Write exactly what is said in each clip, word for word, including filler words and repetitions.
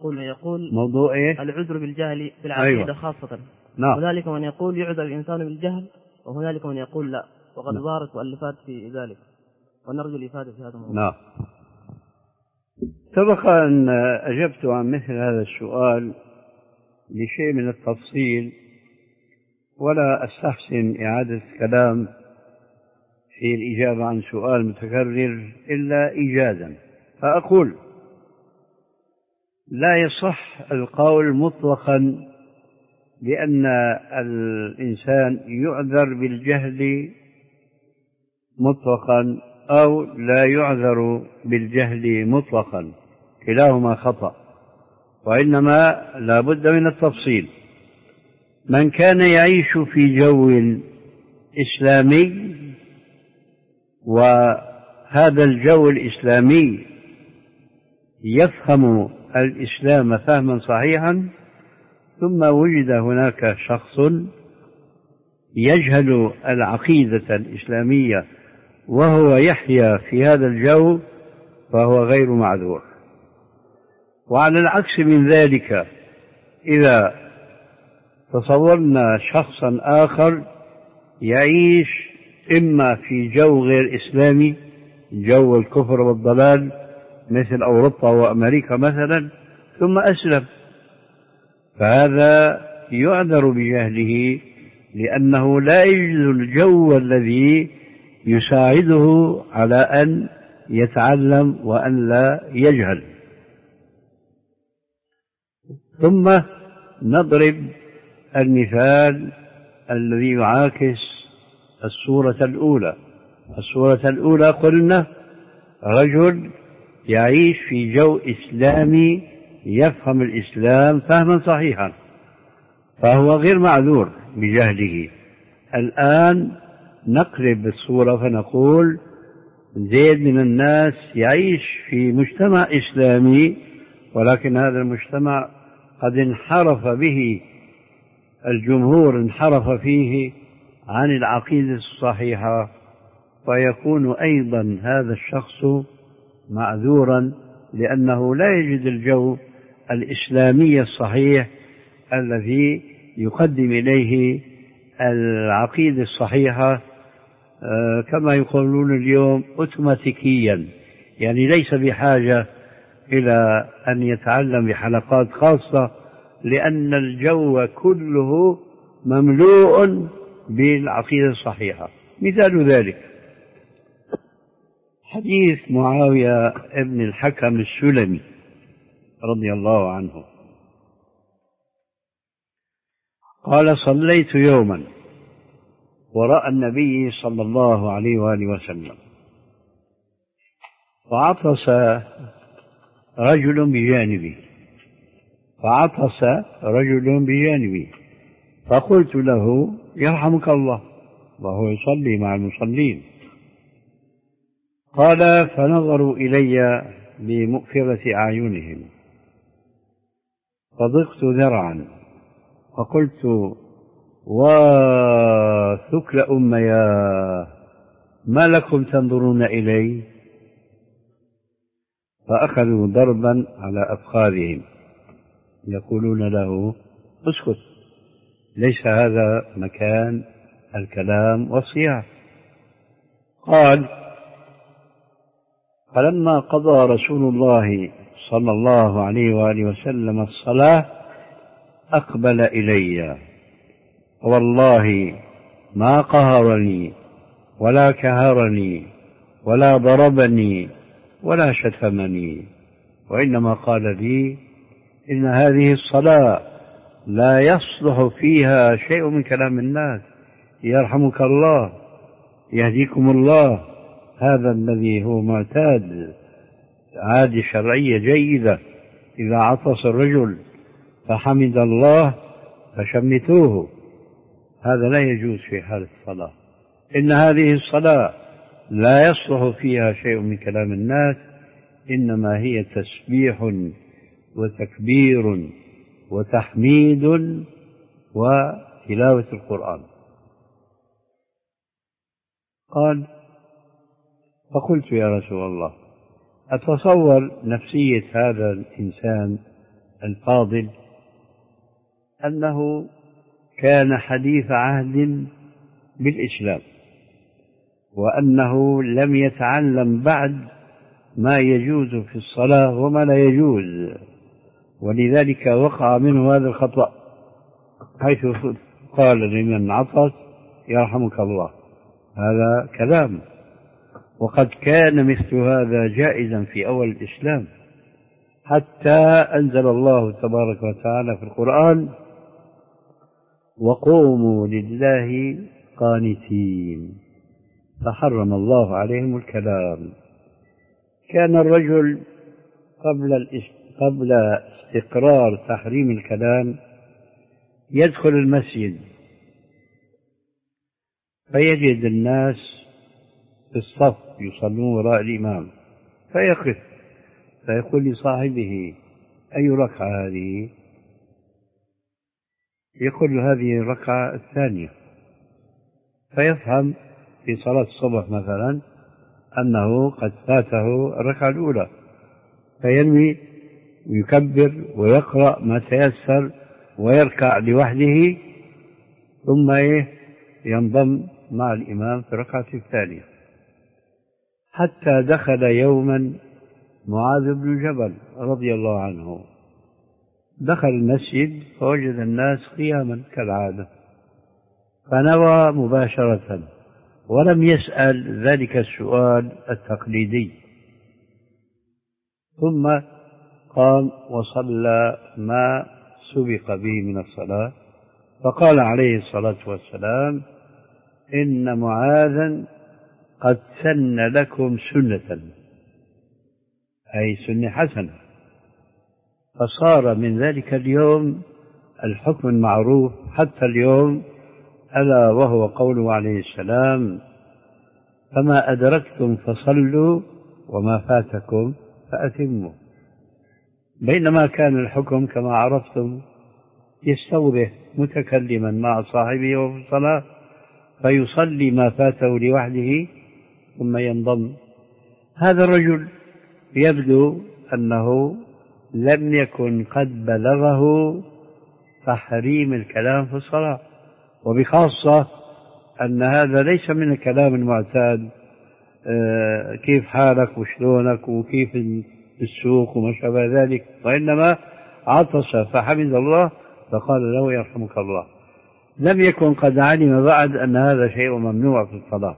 يقول يقول موضوع إيه؟ العذر بالجهل بالعقيدة أيوة. خاصة. نعم. هنالك من يقول يعذر الإنسان بالجهل، وهنالك من يقول لا، وقد ظهرت مؤلفات في ذلك، ونرجو الإفادة في هذا الموضوع. نعم. سبق أن أجبت عن مثل هذا السؤال بشيء من التفصيل، ولا أستحسن إعادة الكلام في الإجابة عن سؤال متكرر إلا إيجازا. فأقول لا يصح القول مطلقا بأن الإنسان يعذر بالجهل مطلقا أو لا يعذر بالجهل مطلقا، كلاهما خطأ، وإنما لا بد من التفصيل. من كان يعيش في جو إسلامي وهذا الجو الإسلامي يفهم الإسلام فهما صحيحا، ثم وجد هناك شخص يجهل العقيدة الإسلامية وهو يحيا في هذا الجو، فهو غير معذور. وعلى العكس من ذلك، إذا تصورنا شخصا آخر يعيش إما في جو غير إسلامي، جو الكفر والضلال مثل أوروبا وأمريكا مثلا، ثم أسلم، فهذا يعذر بجهله، لأنه لا يجد الجو الذي يساعده على أن يتعلم وأن لا يجهل. ثم نضرب المثال الذي يعاكس الصورة الأولى. الصورة الأولى قلنا رجل يعيش في جو إسلامي يفهم الإسلام فهما صحيحا، فهو غير معذور بجهله. الآن نقلب الصورة فنقول زيد من الناس يعيش في مجتمع إسلامي، ولكن هذا المجتمع قد انحرف به الجمهور، انحرف فيه عن العقيدة الصحيحة، فيكون أيضا هذا الشخص معذورا، لأنه لا يجد الجو الإسلامي الصحيح الذي يقدم إليه العقيدة الصحيحة كما يقولون اليوم أوتوماتيكيا، يعني ليس بحاجة إلى أن يتعلم بحلقات خاصة، لأن الجو كله مملوء بالعقيدة الصحيحة. مثال ذلك حديث معاوية ابن الحكم السلمي رضي الله عنه قال: صليت يوما وراء النبي صلى الله عليه وآله وسلم، وعطس رجل بجانبي فعطس رجل بجانبي فقلت له: يرحمك الله، وهو يصلي مع المصلين. قال: فنظروا إلي بمؤفرة أعينهم فضقت ذرعا فقلت: وثكل أمياه، ما لكم تنظرون إلي؟ فأخذوا ضربا على أفخاذهم يقولون له: اسكت، ليس هذا مكان الكلام والصياح. قال: فلما قضى رسول الله صلى الله عليه وآله وسلم الصلاة أقبل إلي، والله ما قهرني ولا كهرني ولا ضربني ولا شتمني، وإنما قال لي: إن هذه الصلاة لا يصلح فيها شيء من كلام الناس، يرحمك الله، يهديكم الله، هذا الذي هو معتاد، عادة شرعية جيدة. إذا عطس الرجل فحمد الله فشمتوه، هذا لا يجوز في حال الصلاة. إن هذه الصلاة لا يصلح فيها شيء من كلام الناس، إنما هي تسبيح وتكبير وتحميد وتلاوة القرآن. قال: فقلت: يا رسول الله، أتصور نفسية هذا الإنسان الفاضل أنه كان حديث عهد بالإسلام، وأنه لم يتعلم بعد ما يجوز في الصلاة وما لا يجوز، ولذلك وقع منه هذا الخطأ، حيث قال لمن عطس يرحمك الله. هذا كلام، وقد كان مثل هذا جائزا في أول الإسلام، حتى أنزل الله تبارك وتعالى في القرآن: وقوموا لله قانتين، فحرم الله عليهم الكلام. كان الرجل قبل قبل استقرار تحريم الكلام يدخل المسجد فيجد الناس في الصف يصلون وراء الإمام، فيقف فيقول لصاحبه: أي ركعة هذه؟ يقول هذه الركعة الثانية، فيفهم في صلاة الصبح مثلا أنه قد فاته الركعة الأولى، فينوي ويكبر ويقرأ ما تيسر ويركع لوحده، ثم ينضم مع الإمام في الركعة الثانية. حتى دخل يوما معاذ بن جبل رضي الله عنه، دخل المسجد فوجد الناس قياما كالعادة، فنوى مباشرة ولم يسأل ذلك السؤال التقليدي، ثم قام وصلى ما سبق به من الصلاة، فقال عليه الصلاة والسلام: إن معاذا قد سن لكم سنة، أي سنة حسنة. فصار من ذلك اليوم الحكم المعروف حتى اليوم، ألا وهو قوله عليه السلام: فما أدركتم فصلوا وما فاتكم فأتموا. بينما كان الحكم كما عرفتم يستوضح متكلما مع صاحبه وفي الصلاة فيصلي ما فاته لوحده ثم ينضم. هذا الرجل يبدو أنه لم يكن قد بلغه تحريم الكلام في الصلاة، وبخاصة أن هذا ليس من الكلام المعتاد، آه كيف حالك وشلونك وكيف السوق وما شابه ذلك، وإنما عطس فحمد الله فقال له: يرحمك الله. لم يكن قد علم بعد أن هذا شيء ممنوع في الصلاة،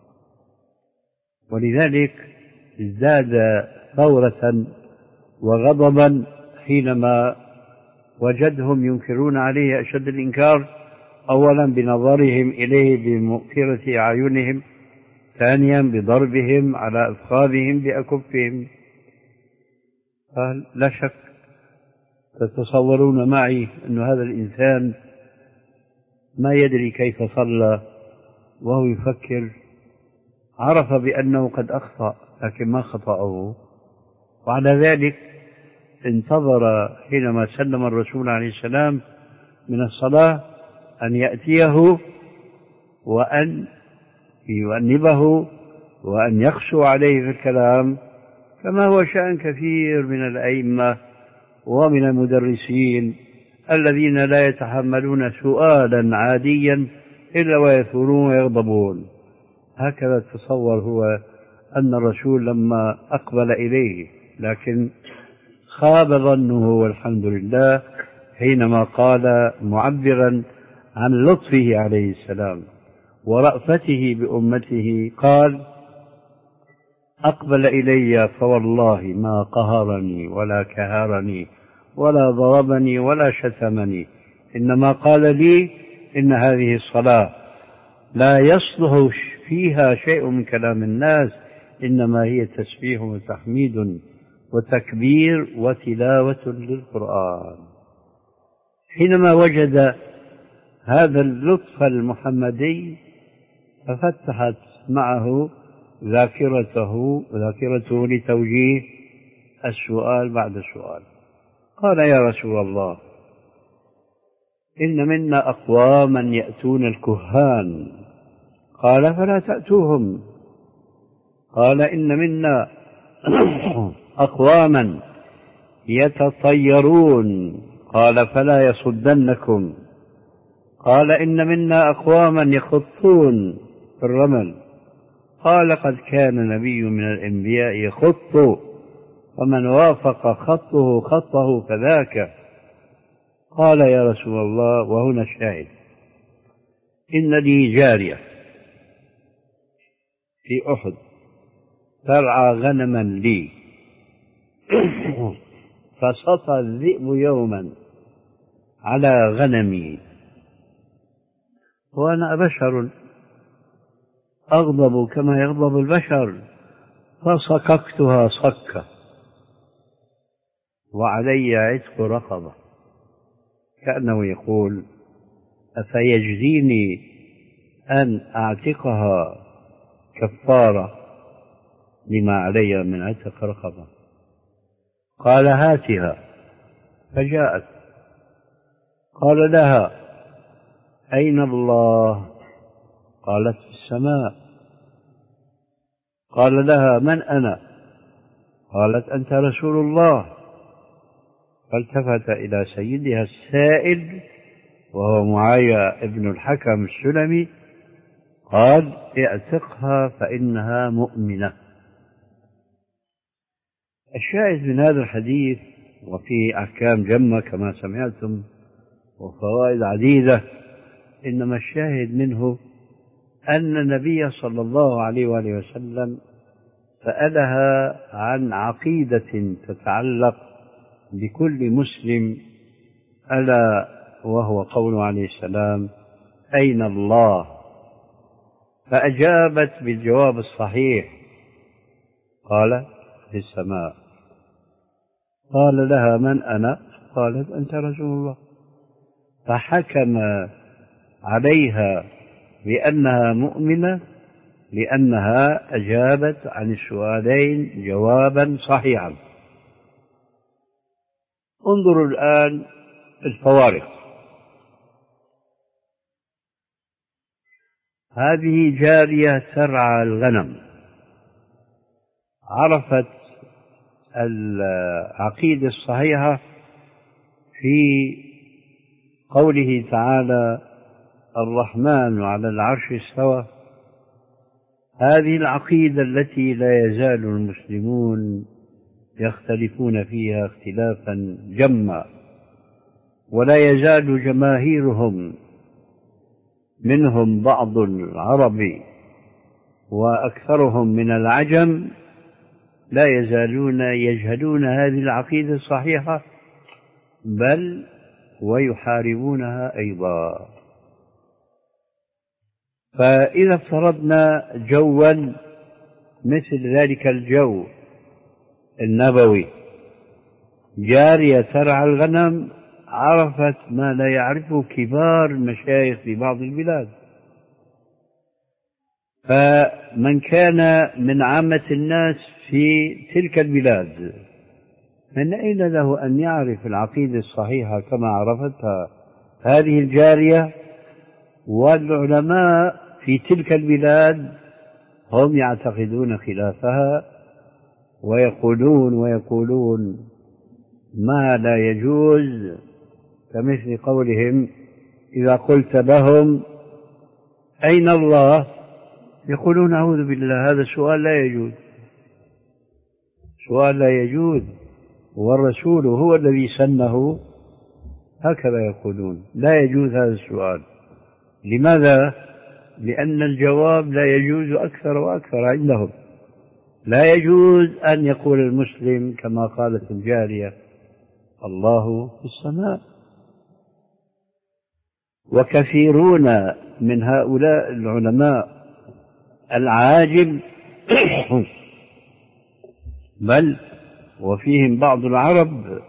ولذلك ازداد ثورة وغضبا حينما وجدهم ينكرون عليه أشد الإنكار، أولا بنظرهم إليه بمؤثرة أعينهم، ثانيا بضربهم على أفخاذهم بأكفهم. قال: لا شك تتصورون معي أن هذا الإنسان ما يدري كيف صلى وهو يفكر، عرف بأنه قد أخطأ لكن ما خطأه، وعلى ذلك انتظر حينما سلم الرسول عليه السلام من الصلاة أن يأتيه وأن يؤنبه وأن يقسو عليه في الكلام، كما هو شأن كثير من الأئمة ومن المدرسين الذين لا يتحملون سؤالا عاديا إلا ويثورون ويغضبون. هكذا تصور هو أن الرسول لما أقبل إليه، لكن خاب ظنه والحمد لله حينما قال معبرا عن لطفه عليه السلام ورأفته بأمته، قال: أقبل إلي فوالله ما قهرني ولا كهرني ولا ضربني ولا شتمني، إنما قال لي: إن هذه الصلاة لا يصلح فيها شيء من كلام الناس، إنما هي تسبيح وتحميد وتكبير وتلاوة للقرآن. حينما وجد هذا اللطف المحمدي ففتحت معه ذاكرته ذاكرته لتوجيه السؤال بعد السؤال. قال: يا رسول الله، إن منا أقواما يأتون الكهان. قال: فلا تأتوهم. قال: إن منا أقواما يتطيرون. قال فلا يصدنكم. قال إن منا أقواما يخطون في الرمل. قال قد كان نبي من الأنبياء يخط، ومن وافق خطه خطه فذاك. قال يا رسول الله، وهنا الشاهد، إن لي جارية في أحد ترعى غنما لي فسطى الذئب يوما على غنمي، وأنا بشر أغضب كما يغضب البشر، فصككتها صكة وعلي عتق رقبة. كأنه يقول أفيجزيني أن أعتقها كفارة لما علي من عتق رقبة؟ قال هاتها، فجاءت. قال لها أين الله؟ قالت في السماء. قال لها من أنا؟ قالت أنت رسول الله. فالتفت إلى سيدها السائل وهو معاوية ابن الحكم السلمي، قال اعتقها فإنها مؤمنة. الشاهد من هذا الحديث، وفيه أحكام جمة كما سمعتم وفوائد عديدة، إنما الشاهد منه أن النبي صلى الله عليه وآله وسلم سألها عن عقيدة تتعلق بكل مسلم، ألا وهو قوله عليه السلام أين الله؟ فأجابت بالجواب الصحيح، قال في السماء. قال لها من أنا؟ قالت أنت رسول الله. فحكم عليها بأنها مؤمنة لأنها أجابت عن السؤالين جوابا صحيحا. انظروا الآن الفوارق. هذه جارية ترعى الغنم، عرفت العقيدة الصحيحة في قوله تعالى الرحمن على العرش استوى. هذه العقيدة التي لا يزال المسلمون يختلفون فيها اختلافا جما، ولا يزال جماهيرهم منهم بعض العرب وأكثرهم من العجم لا يزالون يجهلون هذه العقيدة الصحيحة، بل ويحاربونها أيضا. فإذا افترضنا جوا مثل ذلك الجو النبوي، جارية ترعى الغنم عرفت ما لا يعرفه كبار المشايخ في بعض البلاد، فمن كان من عامة الناس في تلك البلاد من أين له أن يعرف العقيدة الصحيحة كما عرفتها هذه الجارية؟ والعلماء في تلك البلاد هم يعتقدون خلافها ويقولون ويقولون ما لا يجوز، كمثل قولهم إذا قلت لهم أين الله؟ يقولون أعوذ بالله، هذا السؤال لا يجوز، سؤال لا يجوز، والرسول هو الذي سنه، هكذا يقولون لا يجوز هذا السؤال. لماذا؟ لأن الجواب لا يجوز أكثر وأكثر عندهم. لا يجوز أن يقول المسلم كما قالت الجارية الله في السماء. وكثيرون من هؤلاء العلماء العاجم بل وفيهم بعض العرب،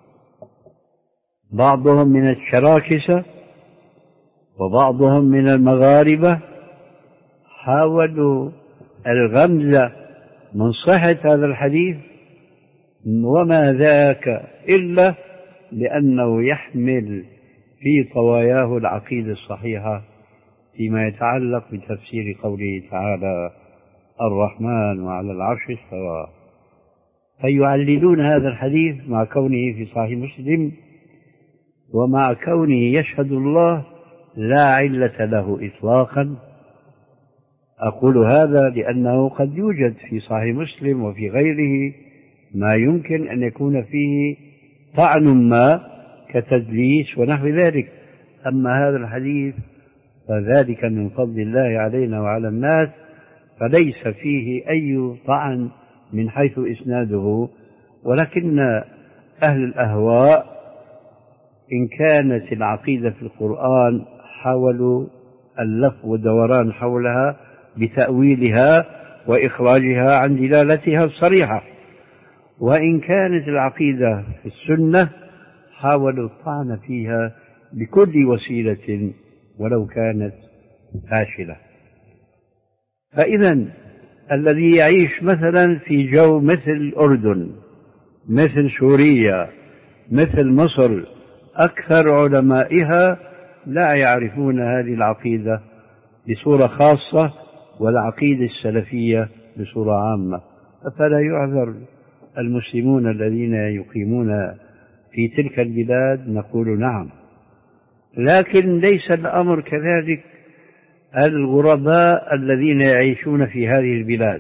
بعضهم من الشراكسة وبعضهم من المغاربة، حاولوا الغمز من صحة هذا الحديث، وما ذاك إلا لأنه يحمل في طواياه العقيدة الصحيحة فيما يتعلق بتفسير قوله تعالى الرحمن وعلى العرش استوى. فيعللون هذا الحديث مع كونه في صحيح مسلم ومع كونه يشهد الله لا علة له إطلاقا. أقول هذا لأنه قد يوجد في صحيح مسلم وفي غيره ما يمكن أن يكون فيه طعن ما كتدليس ونحو ذلك. أما هذا الحديث فذلك من فضل الله علينا وعلى الناس، فليس فيه أي طعن من حيث إسناده. ولكن أهل الأهواء إن كانت العقيدة في القرآن حاولوا اللف والدوران حولها بتأويلها وإخراجها عن دلالتها الصريحة، وإن كانت العقيدة في السنة حاولوا الطعن فيها بكل وسيلة ولو كانت فاشلة. فإذا الذي يعيش مثلا في جو مثل الأردن، مثل سوريا، مثل مصر، أكثر علمائها لا يعرفون هذه العقيدة بصورة خاصة والعقيدة السلفية بصورة عامة، فلا يعذر المسلمون الذين يقيمون في تلك البلاد. نقول نعم، لكن ليس الأمر كذلك الغرباء الذين يعيشون في هذه البلاد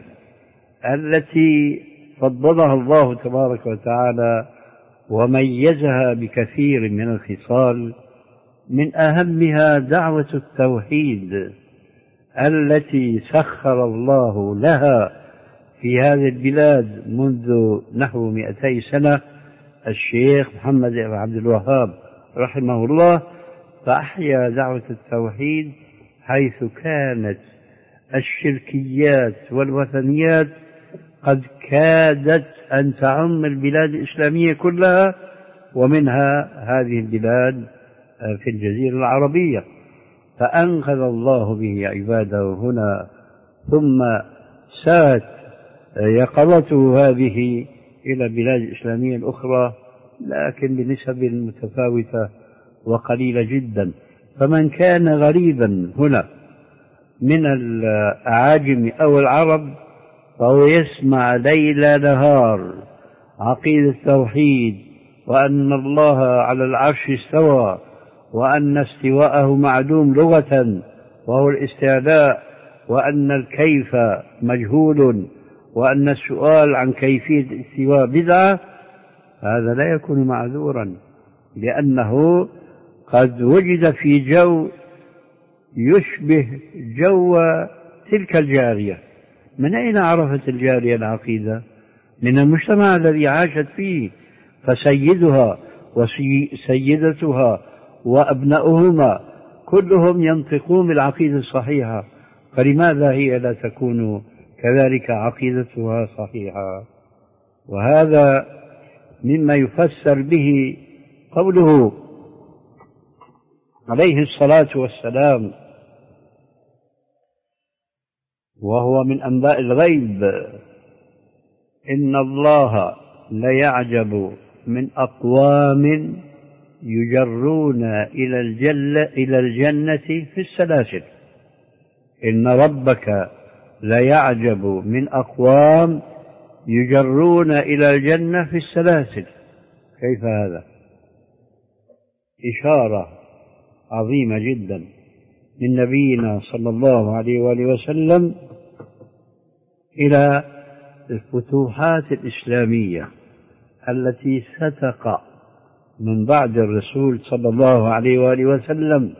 التي فضلها الله تبارك وتعالى وميزها بكثير من الخصال، من أهمها دعوة التوحيد التي سخر الله لها في هذه البلاد منذ نحو مئتي سنة الشيخ محمد بن عبد الوهاب رحمه الله، فأحيا دعوة التوحيد حيث كانت الشركيات والوثنيات قد كادت أن تعم البلاد الإسلامية كلها، ومنها هذه البلاد في الجزيرة العربية، فأنقذ الله به عباده هنا، ثم سات يقظته هذه إلى البلاد الإسلامية الأخرى لكن بنسب متفاوتة وقليلة جدا. فمن كان غريبا هنا من الأعاجم أو العرب فهو يسمع ليل نهار عقيدة التوحيد، وأن الله على العرش استوى، وأن استواءه معدوم لغة وهو الاستعلاء، وأن الكيف مجهول، وأن السؤال عن كيفية الاستواء بدعة، هذا لا يكون معذورا لأنه قد وجد في جو يشبه جو تلك الجارية. من أين عرفت الجارية العقيدة؟ من المجتمع الذي عاشت فيه، فسيدها وسيدتها وأبناؤهما كلهم ينطقون بالعقيدة الصحيحة، فلماذا هي لا تكون كذلك عقيدتها صحيحة؟ وهذا مما يفسر به قوله عليه الصلاة والسلام وهو من أنباء الغيب: إن الله ليعجب من أقوام يجرون إلى الجنة, إلى الجنة في السلاسل. إن ربك ليعجب من أقوام يجرون إلى الجنة في السلاسل. كيف هذا؟ إشارة عظيمة جدا من نبينا صلى الله عليه وآله وسلم إلى الفتوحات الإسلامية التي ستقع من بعد الرسول صلى الله عليه وآله وسلم،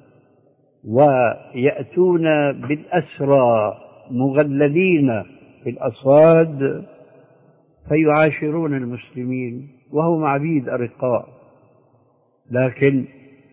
ويأتون بالأسرى مغللين في الأصفاد فيعاشرون المسلمين وهم عبيد أرقاء، لكن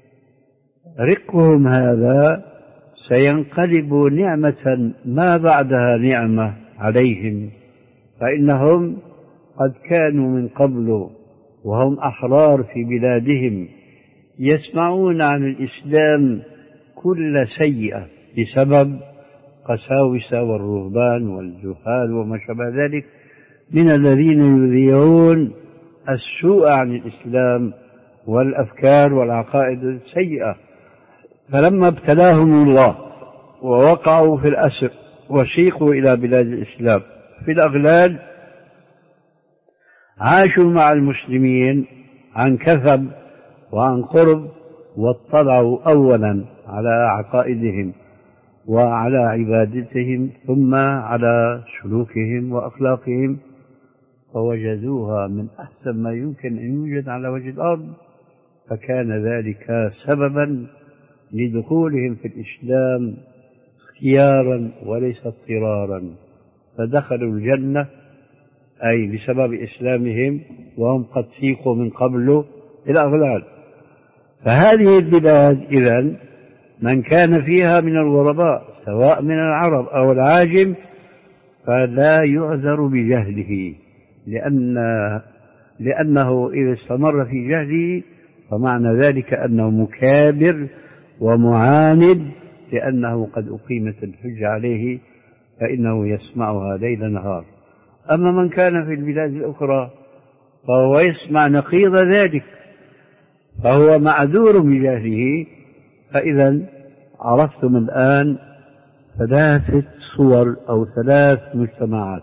رقهم هذا سينقلب نعمة ما بعدها نعمة عليهم، فإنهم قد كانوا من قبل وهم أحرار في بلادهم يسمعون عن الإسلام كل سيئة بسبب قساوسة والرهبان والجهال وما شابه ذلك من الذين يذيعون السوء عن الإسلام والأفكار والعقائد السيئة. فلما ابتلاهم الله ووقعوا في الأسر وسيقوا إلى بلاد الإسلام في الأغلال، عاشوا مع المسلمين عن كثب وعن قرب، واطلعوا أولا على عقائدهم وعلى عبادتهم ثم على سلوكهم وأخلاقهم، فوجدوها من أحسن ما يمكن أن يوجد على وجه الأرض، فكان ذلك سببا لدخولهم في الإسلام اختيارا وليس اضطرارا، فدخلوا الجنة أي بسبب إسلامهم وهم قد سيقوا من قبل الأغلال. فهذه البلاد إذن من كان فيها من الغرباء سواء من العرب أو العاجم فلا يعذر بجهله، لأن لأنه إذا استمر في جهله فمعنى ذلك أنه مكابر ومعاند، لأنه قد أقيمت الحجة عليه فإنه يسمعها ليل نهار. أما من كان في البلاد الأخرى فهو يسمع نقيض ذلك فهو معذور بجهله. فإذا عرفتم الآن ثلاثة صور أو ثلاث مجتمعات.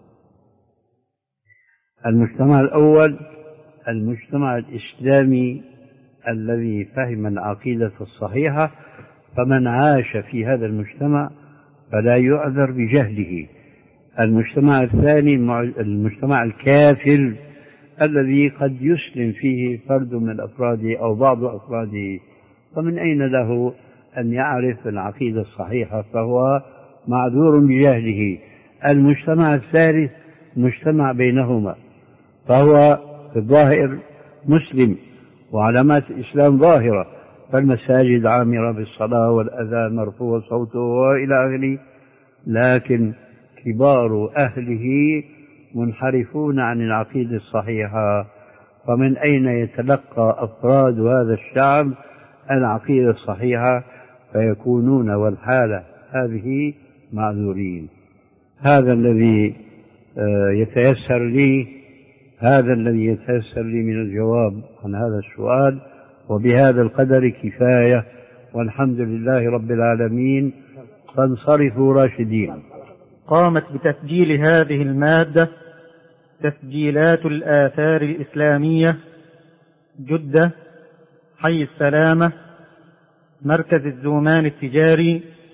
المجتمع الأول المجتمع الإسلامي الذي فهم العقيدة الصحيحة، فمن عاش في هذا المجتمع فلا يعذر بجهله. المجتمع الثاني المجتمع الكافر الذي قد يسلم فيه فرد من أفراده أو بعض أفراده، فمن أين له أن يعرف العقيدة الصحيحة، فهو معذور بجهله. المجتمع الثالث مجتمع بينهما، فهو في الظاهر مسلم وعلامات الإسلام ظاهرة، فالمساجد عامرة بالصلاة والأذان مرفوع صوته وإلى آخره، لكن كبار أهله منحرفون عن العقيدة الصحيحة. فمن أين يتلقى أفراد هذا الشعب العقيدة الصحيحة فيكونون والحالة هذه معذورين؟ هذا الذي يتيسر لي هذا الذي يتيسر لي من الجواب عن هذا السؤال، وبهذا القدر كفاية، والحمد لله رب العالمين، فانصرفوا راشدين. قامت بتسجيل هذه المادة تسجيلات الآثار الإسلامية، جدة، حي السلامة، مركز الزومان التجاري،